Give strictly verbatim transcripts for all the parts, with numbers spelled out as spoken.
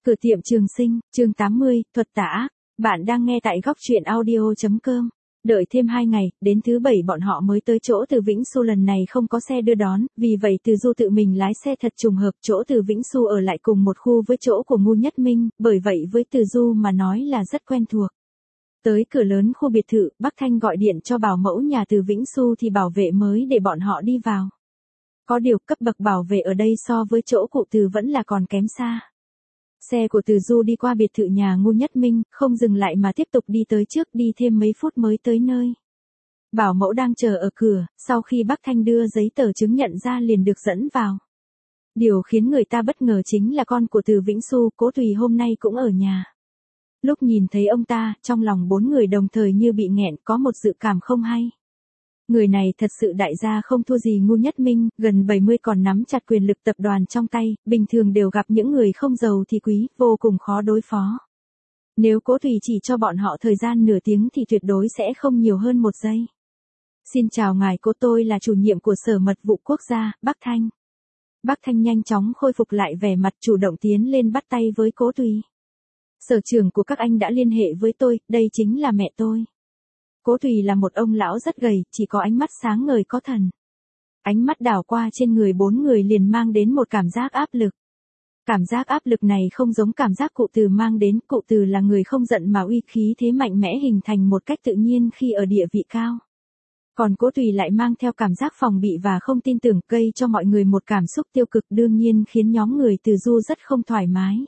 Cửa tiệm Trường Sinh, chương tám mươi, thuật tả. Bạn đang nghe tại góc truyện audio chấm com. Đợi thêm hai ngày, đến thứ bảy bọn họ mới tới chỗ Từ Vĩnh Xu, lần này không có xe đưa đón, vì vậy Từ Du tự mình lái xe thật trùng hợp, chỗ Từ Vĩnh Xu ở lại cùng một khu với chỗ của Ngô Nhất Minh, bởi vậy với Từ Du mà nói là rất quen thuộc. Tới cửa lớn khu biệt thự, Bắc Thanh gọi điện cho bảo mẫu nhà Từ Vĩnh Xu thì bảo vệ mới để bọn họ đi vào. Có điều cấp bậc bảo vệ ở đây so với chỗ cụ Từ vẫn là còn kém xa. Xe của Từ Du đi qua biệt thự nhà Ngô Nhất Minh, không dừng lại mà tiếp tục đi tới trước, đi thêm mấy phút mới tới nơi. Bảo mẫu đang chờ ở cửa, sau khi Bắc Thanh đưa giấy tờ chứng nhận ra liền được dẫn vào. Điều khiến người ta bất ngờ chính là con của Từ Vĩnh Xu, Cố Tùy hôm nay cũng ở nhà. Lúc nhìn thấy ông ta, trong lòng bốn người đồng thời như bị nghẹn, có một dự cảm không hay. Người này thật sự đại gia không thua gì Ngô Nhất Minh, gần bảy mươi còn nắm chặt quyền lực tập đoàn trong tay, bình thường đều gặp những người không giàu thì quý, vô cùng khó đối phó. Nếu Cố Tùy chỉ cho bọn họ thời gian nửa tiếng thì tuyệt đối sẽ không nhiều hơn một giây. Xin chào ngài Cố, tôi là chủ nhiệm của Sở Mật vụ Quốc gia, Bắc Thanh. Bắc Thanh nhanh chóng khôi phục lại vẻ mặt chủ động tiến lên bắt tay với Cố Tùy. Sở trưởng của các anh đã liên hệ với tôi, đây chính là mẹ tôi. Cố Tùy là một ông lão rất gầy, chỉ có ánh mắt sáng ngời có thần. Ánh mắt đảo qua trên người bốn người liền mang đến một cảm giác áp lực. Cảm giác áp lực này không giống cảm giác cụ Từ mang đến, cụ Từ là người không giận mà uy khí thế mạnh mẽ hình thành một cách tự nhiên khi ở địa vị cao. Còn Cố Tùy lại mang theo cảm giác phòng bị và không tin tưởng, gây cho mọi người một cảm xúc tiêu cực, đương nhiên khiến nhóm người Từ Du rất không thoải mái.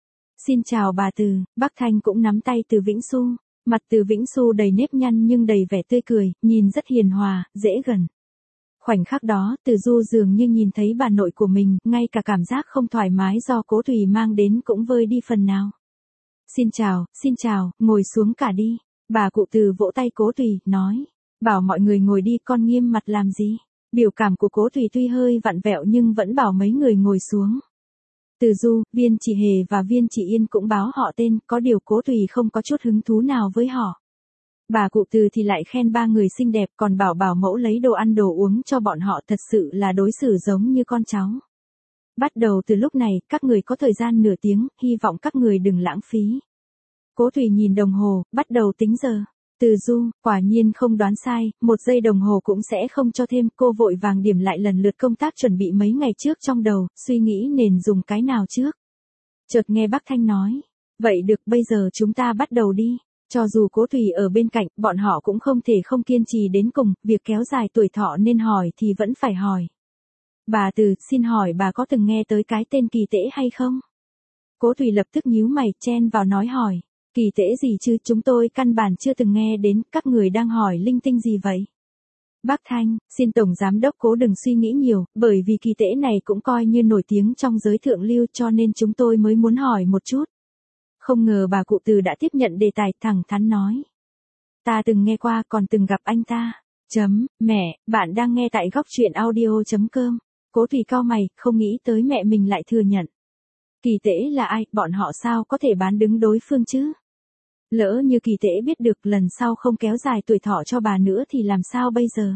Xin chào bà Từ, Bắc Thanh cũng nắm tay Từ Vĩnh Xu. Mặt Từ Vĩnh Xu đầy nếp nhăn nhưng đầy vẻ tươi cười, nhìn rất hiền hòa, dễ gần. Khoảnh khắc đó, Từ Du dường như nhìn thấy bà nội của mình, ngay cả cảm giác không thoải mái do Cố Tùy mang đến cũng vơi đi phần nào. Xin chào, xin chào, ngồi xuống cả đi. Bà cụ Từ vỗ tay Cố Tùy, nói. Bảo mọi người ngồi đi, con nghiêm mặt làm gì. Biểu cảm của Cố Tùy tuy hơi vặn vẹo nhưng vẫn bảo mấy người ngồi xuống. Từ Du, Viên Chỉ Hề và Viên Chỉ Yên cũng báo họ tên, có điều Cố Tùy không có chút hứng thú nào với họ. Bà cụ Từ thì lại khen ba người xinh đẹp, còn bảo bảo mẫu lấy đồ ăn đồ uống cho bọn họ, thật sự là đối xử giống như con cháu. Bắt đầu từ lúc này, các người có thời gian nửa tiếng, hy vọng các người đừng lãng phí. Cố Tùy nhìn đồng hồ, bắt đầu tính giờ. Từ Du, quả nhiên không đoán sai, một giây đồng hồ cũng sẽ không cho thêm, cô vội vàng điểm lại lần lượt công tác chuẩn bị mấy ngày trước trong đầu, suy nghĩ nên dùng cái nào trước. Chợt nghe Bắc Thanh nói, vậy được, bây giờ chúng ta bắt đầu đi. Cho dù Cố Tùy ở bên cạnh, bọn họ cũng không thể không kiên trì đến cùng, việc kéo dài tuổi thọ nên hỏi thì vẫn phải hỏi. Bà Từ, xin hỏi bà có từng nghe tới cái tên Kỳ Tễ hay không? Cố Tùy lập tức nhíu mày, chen vào nói hỏi. Kỳ Tễ gì chứ, chúng tôi căn bản chưa từng nghe đến, các người đang hỏi linh tinh gì vậy? Bắc Thanh, xin Tổng Giám Đốc Cố đừng suy nghĩ nhiều, bởi vì Kỳ Tễ này cũng coi như nổi tiếng trong giới thượng lưu cho nên chúng tôi mới muốn hỏi một chút. Không ngờ bà cụ Từ đã tiếp nhận đề tài, thẳng thắn nói. Ta từng nghe qua, còn từng gặp anh ta. Chấm, mẹ, bạn đang nghe tại góc truyện audio chấm com. Cố Tùy cau mày, không nghĩ tới mẹ mình lại thừa nhận. Kỳ Tễ là ai, bọn họ sao có thể bán đứng đối phương chứ? Lỡ như Kỳ Tễ biết được lần sau không kéo dài tuổi thọ cho bà nữa thì làm sao bây giờ?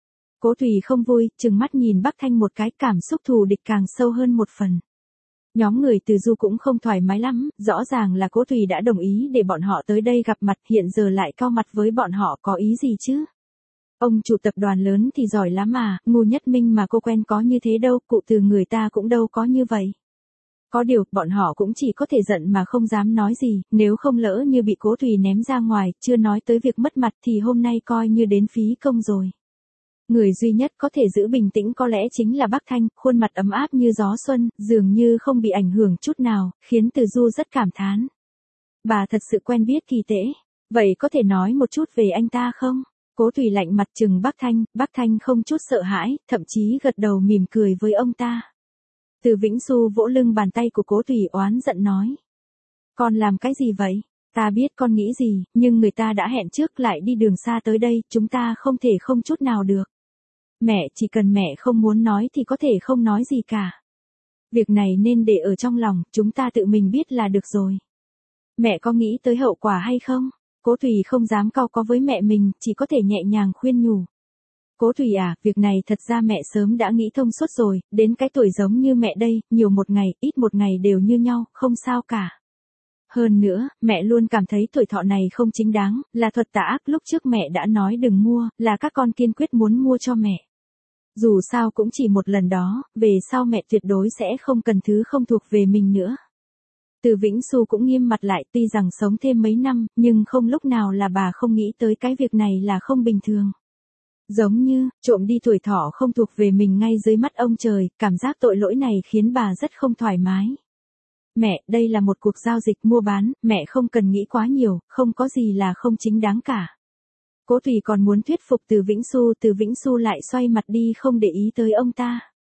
Cố Tùy không vui, trừng mắt nhìn Bắc Thanh một cái, cảm xúc thù địch càng sâu hơn một phần. Nhóm người Từ Du cũng không thoải mái lắm, rõ ràng là Cố Tùy đã đồng ý để bọn họ tới đây gặp mặt, hiện giờ lại cau mặt với bọn họ có ý gì chứ? Ông chủ tập đoàn lớn thì giỏi lắm mà, Ngô Nhất Minh mà cô quen có như thế đâu, cụ Từ người ta cũng đâu có như vậy. Có điều, bọn họ cũng chỉ có thể giận mà không dám nói gì, nếu không lỡ như bị Cố Tùy ném ra ngoài, chưa nói tới việc mất mặt thì hôm nay coi như đến phí công rồi. Người duy nhất có thể giữ bình tĩnh có lẽ chính là Bắc Thanh, khuôn mặt ấm áp như gió xuân, dường như không bị ảnh hưởng chút nào, khiến Từ Du rất cảm thán. Bà thật sự quen biết Kỳ Tễ, vậy có thể nói một chút về anh ta không? Cố Tùy lạnh mặt trừng Bắc Thanh, Bắc Thanh không chút sợ hãi, thậm chí gật đầu mỉm cười với ông ta. Từ Vĩnh Xu vỗ lưng bàn tay của Cố Tùy oán giận nói. Con làm cái gì vậy? Ta biết con nghĩ gì, nhưng người ta đã hẹn trước lại đi đường xa tới đây, chúng ta không thể không chút nào được. Mẹ, chỉ cần mẹ không muốn nói thì có thể không nói gì cả. Việc này nên để ở trong lòng, chúng ta tự mình biết là được rồi. Mẹ có nghĩ tới hậu quả hay không? Cố Tùy không dám cau có với mẹ mình, chỉ có thể nhẹ nhàng khuyên nhủ. Cố Thủy à, việc này thật ra mẹ sớm đã nghĩ thông suốt rồi, đến cái tuổi giống như mẹ đây, nhiều một ngày, ít một ngày đều như nhau, không sao cả. Hơn nữa, mẹ luôn cảm thấy tuổi thọ này không chính đáng, là thuật tà ác, lúc trước mẹ đã nói đừng mua, là các con kiên quyết muốn mua cho mẹ. Dù sao cũng chỉ một lần đó, về sau mẹ tuyệt đối sẽ không cần thứ không thuộc về mình nữa. Từ Vĩnh Xu cũng nghiêm mặt lại, tuy rằng sống thêm mấy năm, nhưng không lúc nào là bà không nghĩ tới cái việc này là không bình thường. Giống như, trộm đi tuổi thọ không thuộc về mình ngay dưới mắt ông trời, cảm giác tội lỗi này khiến bà rất không thoải mái. Mẹ, đây là một cuộc giao dịch mua bán, mẹ không cần nghĩ quá nhiều, không có gì là không chính đáng cả. Cố Thủy còn muốn thuyết phục Từ Vĩnh Xu, Từ Vĩnh Xu lại xoay mặt đi không để ý tới ông ta.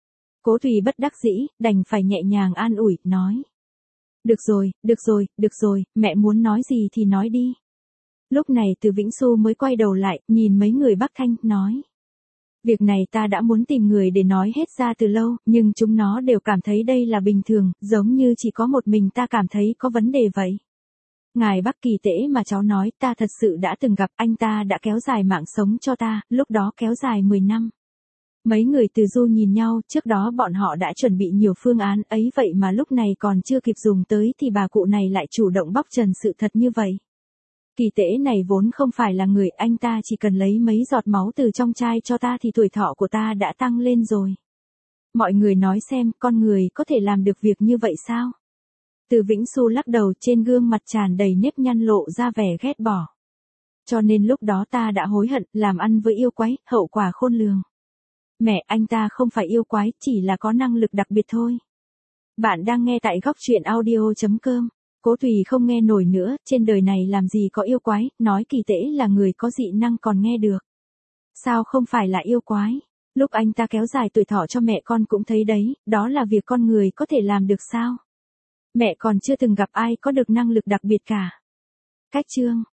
Cố Thủy bất đắc dĩ, đành phải nhẹ nhàng an ủi, nói. Được rồi, được rồi, được rồi, mẹ muốn nói gì thì nói đi. Lúc này Từ Vĩnh Xu mới quay đầu lại, nhìn mấy người Bắc Thanh, nói. Việc này ta đã muốn tìm người để nói hết ra từ lâu, nhưng chúng nó đều cảm thấy đây là bình thường, giống như chỉ có một mình ta cảm thấy có vấn đề vậy. Ngài Bắc Kỳ Tễ mà cháu nói, ta thật sự đã từng gặp, anh ta đã kéo dài mạng sống cho ta, lúc đó kéo dài mười năm. Mấy người Từ Du nhìn nhau, trước đó bọn họ đã chuẩn bị nhiều phương án ấy vậy mà lúc này còn chưa kịp dùng tới thì bà cụ này lại chủ động bóc trần sự thật như vậy. Kỳ Tễ này vốn không phải là người, anh ta chỉ cần lấy mấy giọt máu từ trong chai cho ta thì tuổi thọ của ta đã tăng lên rồi. Mọi người nói xem, con người có thể làm được việc như vậy sao? Từ Vĩnh Xu lắc đầu, trên gương mặt tràn đầy nếp nhăn lộ ra vẻ ghét bỏ. Cho nên lúc đó ta đã hối hận, làm ăn với yêu quái, hậu quả khôn lường. Mẹ, anh ta không phải yêu quái, chỉ là có năng lực đặc biệt thôi. Bạn đang nghe tại góc truyện audio chấm com. Cố Thủy không nghe nổi nữa, trên đời này làm gì có yêu quái, nói Kỳ Tễ là người có dị năng còn nghe được. Sao không phải là yêu quái? Lúc anh ta kéo dài tuổi thọ cho mẹ con cũng thấy đấy, đó là việc con người có thể làm được sao? Mẹ còn chưa từng gặp ai có được năng lực đặc biệt cả. Cách chương